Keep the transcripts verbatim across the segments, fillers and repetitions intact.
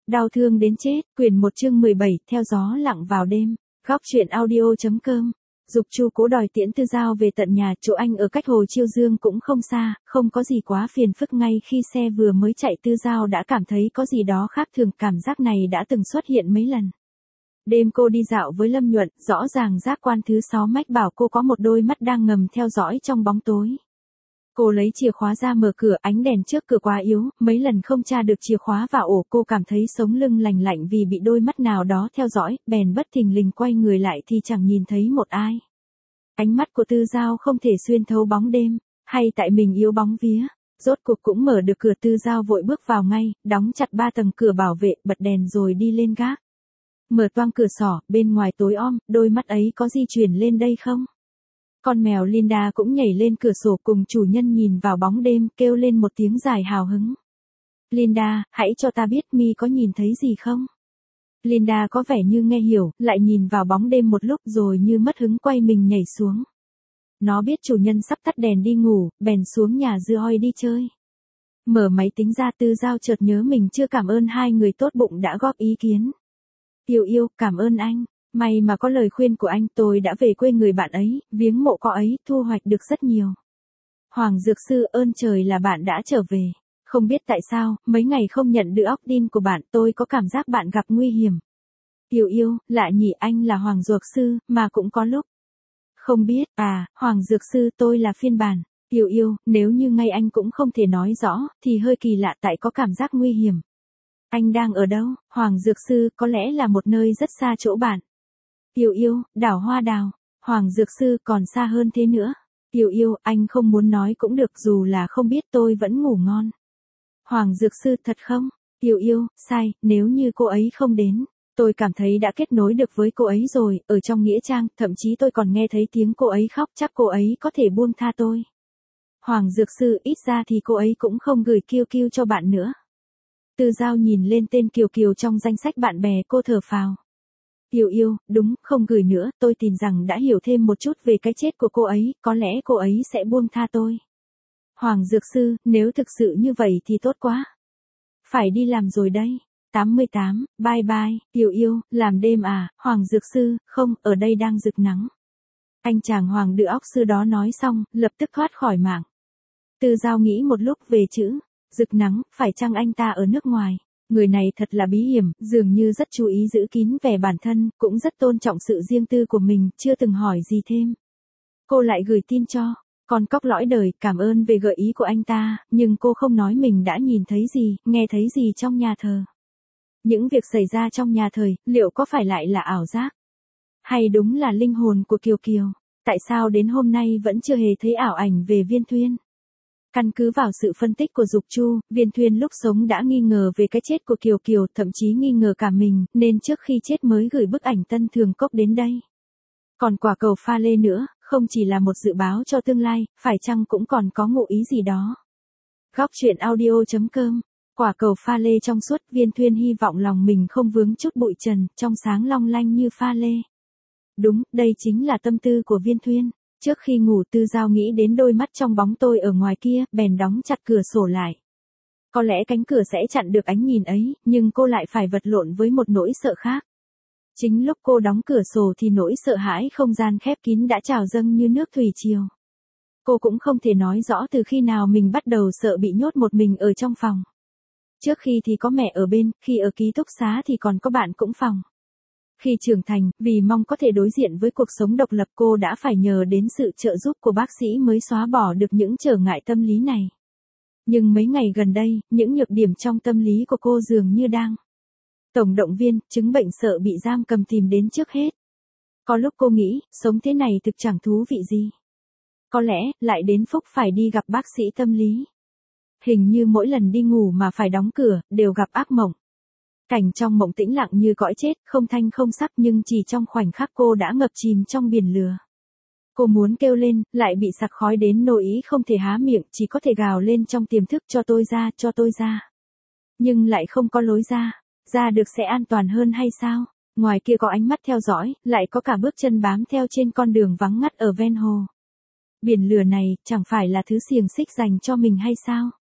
Đau thương đến chết, quyển một chương mười bảy, theo gió lặng vào đêm. Góc truyện audio.com. Dục Chu cố đòi tiễn Tư Giao về tận nhà, chỗ anh ở cách Hồ Chiêu Dương cũng không xa, không có gì quá phiền phức. Ngay khi xe vừa mới chạy, Tư Giao đã cảm thấy có gì đó khác thường, cảm giác này đã từng xuất hiện mấy lần. Đêm cô đi dạo với Lâm Nhuận, rõ ràng giác quan thứ sáu mách bảo cô có một đôi mắt đang ngầm theo dõi trong bóng tối. Cô lấy chìa khóa ra mở cửa, ánh đèn trước cửa quá yếu, mấy lần không tra được chìa khóa vào ổ, cô cảm thấy sống lưng lành lạnh vì bị đôi mắt nào đó theo dõi, bèn bất thình lình quay người lại thì chẳng nhìn thấy một ai. Ánh mắt của Tư Giao không thể xuyên thấu bóng đêm, hay tại mình yếu bóng vía, rốt cuộc cũng mở được cửa. Tư Giao vội bước vào ngay, đóng chặt ba tầng cửa bảo vệ, bật đèn rồi đi lên gác. Mở toang cửa sổ, bên ngoài tối om, đôi mắt ấy có di chuyển lên đây không? Con mèo Linda cũng nhảy lên cửa sổ cùng chủ nhân nhìn vào bóng đêm, kêu lên một tiếng dài hào hứng. Linda, hãy cho ta biết mi có nhìn thấy gì không? Linda có vẻ như nghe hiểu, lại nhìn vào bóng đêm một lúc rồi như mất hứng quay mình nhảy xuống. Nó biết chủ nhân sắp tắt đèn đi ngủ, bèn xuống nhà dưa oi đi chơi. Mở máy tính ra, Tư Giao chợt nhớ mình chưa cảm ơn hai người tốt bụng đã góp ý kiến. Yêu yêu, cảm ơn anh. May mà có lời khuyên của anh, tôi đã về quê người bạn ấy, viếng mộ cậu ấy, thu hoạch được rất nhiều. Hoàng Dược Sư, ơn trời là bạn đã trở về. Không biết tại sao, mấy ngày không nhận được óc tin của bạn, tôi có cảm giác bạn gặp nguy hiểm. Yêu yêu, lạ nhỉ, anh là Hoàng Dược Sư, mà cũng có lúc. Không biết, à, Hoàng Dược Sư, tôi là phiên bản. Yêu yêu, nếu như ngay anh cũng không thể nói rõ, thì hơi kỳ lạ, tại có cảm giác nguy hiểm. Anh đang ở đâu? Hoàng Dược Sư, có lẽ là một nơi rất xa chỗ bạn. Yêu yêu, đảo Hoa Đào. Hoàng Dược Sư, còn xa hơn thế nữa. Yêu yêu, anh không muốn nói cũng được, dù là không biết tôi vẫn ngủ ngon. Hoàng Dược Sư, thật không? Yêu yêu, sai, nếu như cô ấy không đến. Tôi cảm thấy đã kết nối được với cô ấy rồi, ở trong nghĩa trang, thậm chí tôi còn nghe thấy tiếng cô ấy khóc, chắc cô ấy có thể buông tha tôi. Hoàng Dược Sư, ít ra thì cô ấy cũng không gửi Kiêu Kiêu cho bạn nữa. Tư Giao nhìn lên tên Kiều Kiều trong danh sách bạn bè, cô thở phào. Yêu yêu, đúng, không gửi nữa, tôi tin rằng đã hiểu thêm một chút về cái chết của cô ấy, có lẽ cô ấy sẽ buông tha tôi. Hoàng Dược Sư, nếu thực sự như vậy thì tốt quá. Phải đi làm rồi đây. tám mươi tám, bye bye, yêu yêu, làm đêm à, Hoàng Dược Sư, không, ở đây đang rực nắng. Anh chàng Hoàng Đự Óc Sư đó nói xong, lập tức thoát khỏi mạng. Tư Giao nghĩ một lúc về chữ rực nắng, phải chăng anh ta ở nước ngoài? Người này thật là bí hiểm, dường như rất chú ý giữ kín vẻ bản thân, cũng rất tôn trọng sự riêng tư của mình, chưa từng hỏi gì thêm. Cô lại gửi tin cho con cóc lõi đời, cảm ơn về gợi ý của anh ta, nhưng cô không nói mình đã nhìn thấy gì, nghe thấy gì trong nhà thờ. Những việc xảy ra trong nhà thờ, liệu có phải lại là ảo giác? Hay đúng là linh hồn của Kiều Kiều? Tại sao đến hôm nay vẫn chưa hề thấy ảo ảnh về Viên Thuyên? Căn cứ vào sự phân tích của Dục Chu, Viên Thuyên lúc sống đã nghi ngờ về cái chết của Kiều Kiều, thậm chí nghi ngờ cả mình, nên trước khi chết mới gửi bức ảnh Tân Thường Cốc đến đây. Còn quả cầu pha lê nữa, không chỉ là một dự báo cho tương lai, phải chăng cũng còn có ngụ ý gì đó. Góc truyện audio.com. Quả cầu pha lê trong suốt, Viên Thuyên hy vọng lòng mình không vướng chút bụi trần, trong sáng long lanh như pha lê. Đúng, đây chính là tâm tư của Viên Thuyên. Trước khi ngủ, Tư Giao nghĩ đến đôi mắt trong bóng tôi ở ngoài kia, bèn đóng chặt cửa sổ lại. Có lẽ cánh cửa sẽ chặn được ánh nhìn ấy, nhưng cô lại phải vật lộn với một nỗi sợ khác. Chính lúc cô đóng cửa sổ thì nỗi sợ hãi không gian khép kín đã trào dâng như nước thủy triều. Cô cũng không thể nói rõ từ khi nào mình bắt đầu sợ bị nhốt một mình ở trong phòng. Trước khi thì có mẹ ở bên, khi ở ký túc xá thì còn có bạn cũng phòng. Khi trưởng thành, vì mong có thể đối diện với cuộc sống độc lập, cô đã phải nhờ đến sự trợ giúp của bác sĩ mới xóa bỏ được những trở ngại tâm lý này. Nhưng mấy ngày gần đây, những nhược điểm trong tâm lý của cô dường như đang tổng động viên, chứng bệnh sợ bị giam cầm tìm đến trước hết. Có lúc cô nghĩ, sống thế này thực chẳng thú vị gì. Có lẽ, lại đến phúc phải đi gặp bác sĩ tâm lý. Hình như mỗi lần đi ngủ mà phải đóng cửa, đều gặp ác mộng. Cảnh trong mộng tĩnh lặng như cõi chết, không thanh không sắc, nhưng chỉ trong khoảnh khắc cô đã ngập chìm trong biển lửa. Cô muốn kêu lên, lại bị sặc khói đến nỗi ý không thể há miệng, chỉ có thể gào lên trong tiềm thức, cho tôi ra, cho tôi ra. Nhưng lại không có lối ra, ra được sẽ an toàn hơn hay sao? Ngoài kia có ánh mắt theo dõi, lại có cả bước chân bám theo trên con đường vắng ngắt ở ven hồ. Biển lửa này, chẳng phải là thứ xiềng xích dành cho mình hay sao?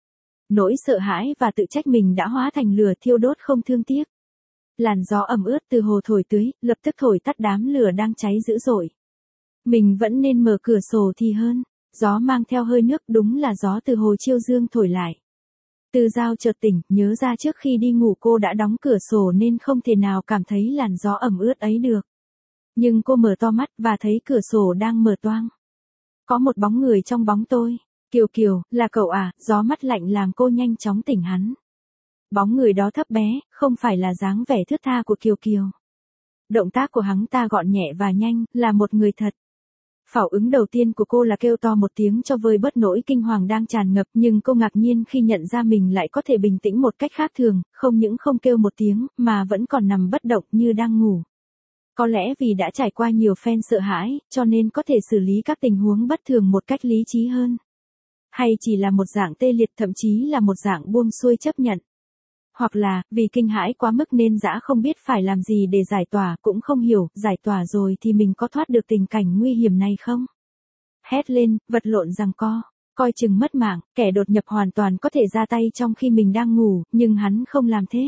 Nỗi sợ hãi và tự trách mình đã hóa thành lửa thiêu đốt không thương tiếc. Làn gió ẩm ướt từ hồ thổi tưới, lập tức thổi tắt đám lửa đang cháy dữ dội. Mình vẫn nên mở cửa sổ thì hơn. Gió mang theo hơi nước, đúng là gió từ hồ Chiêu Dương thổi lại. Tư Giao chợt tỉnh, nhớ ra trước khi đi ngủ cô đã đóng cửa sổ nên không thể nào cảm thấy làn gió ẩm ướt ấy được. Nhưng cô mở to mắt và thấy cửa sổ đang mở toang. Có một bóng người trong bóng tôi. Kiều Kiều, là cậu à? Gió mắt lạnh làm cô nhanh chóng tỉnh hắn. Bóng người đó thấp bé, không phải là dáng vẻ thướt tha của Kiều Kiều. Động tác của hắn ta gọn nhẹ và nhanh, là một người thật. Phản ứng đầu tiên của cô là kêu to một tiếng cho vơi bớt nỗi kinh hoàng đang tràn ngập, nhưng cô ngạc nhiên khi nhận ra mình lại có thể bình tĩnh một cách khác thường, không những không kêu một tiếng, mà vẫn còn nằm bất động như đang ngủ. Có lẽ vì đã trải qua nhiều phen sợ hãi, cho nên có thể xử lý các tình huống bất thường một cách lý trí hơn. Hay chỉ là một dạng tê liệt, thậm chí là một dạng buông xuôi chấp nhận. Hoặc là, vì kinh hãi quá mức nên dã không biết phải làm gì để giải tỏa, cũng không hiểu, giải tỏa rồi thì mình có thoát được tình cảnh nguy hiểm này không? Hét lên, vật lộn giằng co, coi chừng mất mạng, kẻ đột nhập hoàn toàn có thể ra tay trong khi mình đang ngủ, nhưng hắn không làm thế.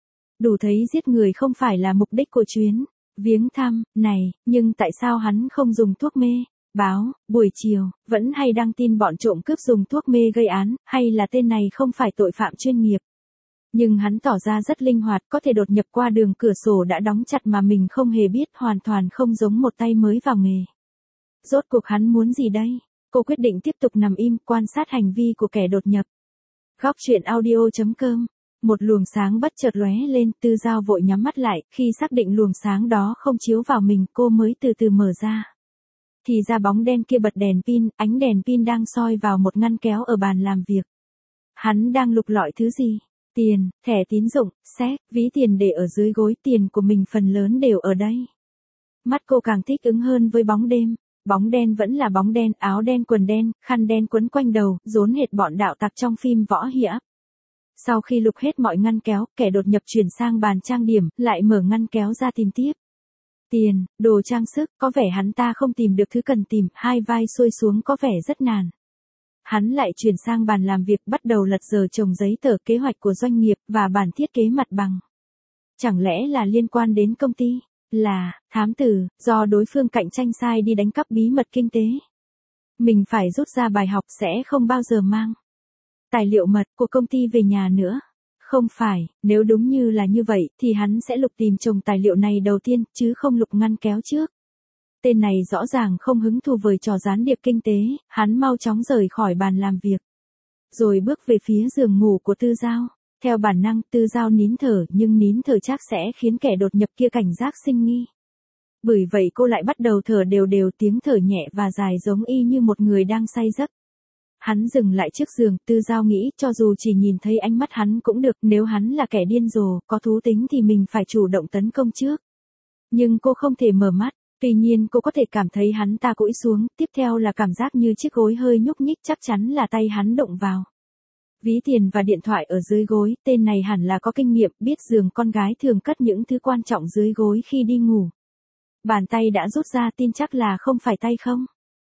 Đủ thấy giết người không phải là mục đích của chuyến viếng thăm này, nhưng tại sao hắn không dùng thuốc mê? Báo, buổi chiều, vẫn hay đăng tin bọn trộm cướp dùng thuốc mê gây án, hay là tên này không phải tội phạm chuyên nghiệp. Nhưng hắn tỏ ra rất linh hoạt, có thể đột nhập qua đường cửa sổ đã đóng chặt mà mình không hề biết, hoàn toàn không giống một tay mới vào nghề. Rốt cuộc hắn muốn gì đây? Cô quyết định tiếp tục nằm im, quan sát hành vi của kẻ đột nhập. Góc truyện audio chấm com. Một luồng sáng bất chợt lóe lên, Tư Giao vội nhắm mắt lại, khi xác định luồng sáng đó không chiếu vào mình, cô mới từ từ mở ra. Thì ra bóng đen kia bật đèn pin, ánh đèn pin đang soi vào một ngăn kéo ở bàn làm việc. Hắn đang lục lọi thứ gì? Tiền, thẻ tín dụng, séc, ví tiền để ở dưới gối, tiền của mình phần lớn đều ở đây. Mắt cô càng thích ứng hơn với bóng đêm. Bóng đen vẫn là bóng đen, áo đen quần đen, khăn đen quấn quanh đầu, rốn hệt bọn đạo tặc trong phim võ hiệp. Sau khi lục hết mọi ngăn kéo, kẻ đột nhập chuyển sang bàn trang điểm, lại mở ngăn kéo ra tìm tiếp. Tiền, đồ trang sức, có vẻ hắn ta không tìm được thứ cần tìm, hai vai xuôi xuống có vẻ rất nản. Hắn lại chuyển sang bàn làm việc, bắt đầu lật dở chồng giấy tờ kế hoạch của doanh nghiệp và bản thiết kế mặt bằng. Chẳng lẽ là liên quan đến công ty? Là thám tử, do đối phương cạnh tranh sai đi đánh cắp bí mật kinh tế. Mình phải rút ra bài học, sẽ không bao giờ mang tài liệu mật của công ty về nhà nữa. Không phải, nếu đúng như là như vậy, thì hắn sẽ lục tìm chồng tài liệu này đầu tiên, chứ không lục ngăn kéo trước. Tên này rõ ràng không hứng thú với trò gián điệp kinh tế, hắn mau chóng rời khỏi bàn làm việc. Rồi bước về phía giường ngủ của Tư Giao. Theo bản năng, Tư Giao nín thở, nhưng nín thở chắc sẽ khiến kẻ đột nhập kia cảnh giác sinh nghi. Bởi vậy cô lại bắt đầu thở đều đều, tiếng thở nhẹ và dài giống y như một người đang say giấc. Hắn dừng lại trước giường, Tư Giao nghĩ cho dù chỉ nhìn thấy ánh mắt hắn cũng được, nếu hắn là kẻ điên rồ, có thú tính thì mình phải chủ động tấn công trước. Nhưng cô không thể mở mắt, tuy nhiên cô có thể cảm thấy hắn ta cúi xuống, tiếp theo là cảm giác như chiếc gối hơi nhúc nhích, chắc chắn là tay hắn động vào. Ví tiền và điện thoại ở dưới gối, tên này hẳn là có kinh nghiệm, biết giường con gái thường cất những thứ quan trọng dưới gối khi đi ngủ. Bàn tay đã rút ra, tin chắc là không phải tay không?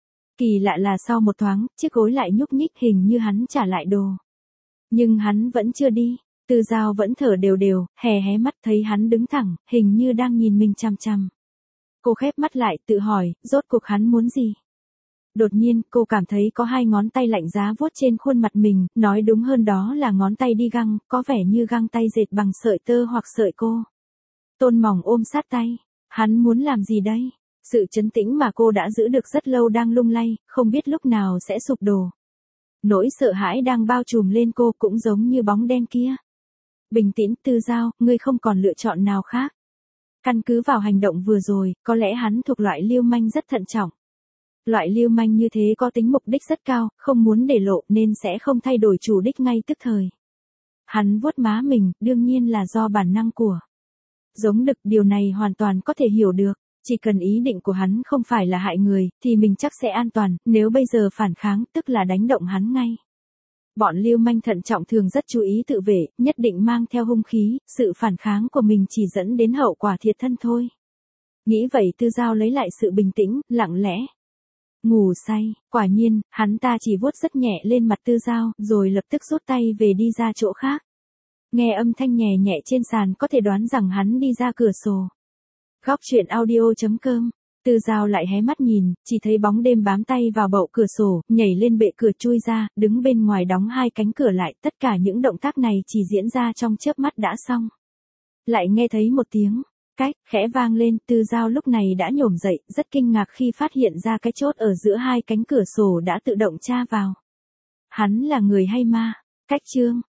Kỳ lạ là sau một thoáng, chiếc gối lại nhúc nhích, hình như hắn trả lại đồ. Nhưng hắn vẫn chưa đi, Tư Giao vẫn thở đều đều, hé hé mắt thấy hắn đứng thẳng, hình như đang nhìn mình chằm chằm. Cô khép mắt lại, tự hỏi, rốt cuộc hắn muốn gì? Đột nhiên, cô cảm thấy có hai ngón tay lạnh giá vuốt trên khuôn mặt mình, nói đúng hơn đó là ngón tay đi găng, có vẻ như găng tay dệt bằng sợi tơ hoặc sợi cô. Tôn mỏng ôm sát tay, hắn muốn làm gì đây? Sự trấn tĩnh mà cô đã giữ được rất lâu đang lung lay, không biết lúc nào sẽ sụp đổ. Nỗi sợ hãi đang bao trùm lên cô cũng giống như bóng đen kia. Bình tĩnh, Tư Giao, ngươi không còn lựa chọn nào khác. Căn cứ vào hành động vừa rồi, có lẽ hắn thuộc loại lưu manh rất thận trọng. Loại lưu manh như thế có tính mục đích rất cao, không muốn để lộ nên sẽ không thay đổi chủ đích ngay tức thời. Hắn vuốt má mình, đương nhiên là do bản năng của giống đực, điều này hoàn toàn có thể hiểu được. Chỉ cần ý định của hắn không phải là hại người, thì mình chắc sẽ an toàn, nếu bây giờ phản kháng, tức là đánh động hắn ngay. Bọn lưu manh thận trọng thường rất chú ý tự vệ, nhất định mang theo hung khí, sự phản kháng của mình chỉ dẫn đến hậu quả thiệt thân thôi. Nghĩ vậy Tư Giao lấy lại sự bình tĩnh, lặng lẽ Ngủ say, quả nhiên, hắn ta chỉ vuốt rất nhẹ lên mặt Tư Giao, rồi lập tức rút tay về đi ra chỗ khác. Nghe âm thanh nhẹ nhẹ trên sàn có thể đoán rằng hắn đi ra cửa sổ. Góc truyện audio chấm com. Tư Giao lại hé mắt nhìn, chỉ thấy bóng đêm bám tay vào bậu cửa sổ, nhảy lên bệ cửa chui ra, đứng bên ngoài đóng hai cánh cửa lại, tất cả những động tác này chỉ diễn ra trong chớp mắt đã xong. Lại nghe thấy một tiếng cách khẽ vang lên, Tư Giao lúc này đã nhổm dậy, rất kinh ngạc khi phát hiện ra cái chốt ở giữa hai cánh cửa sổ đã tự động tra vào. Hắn là người hay ma? Cách chương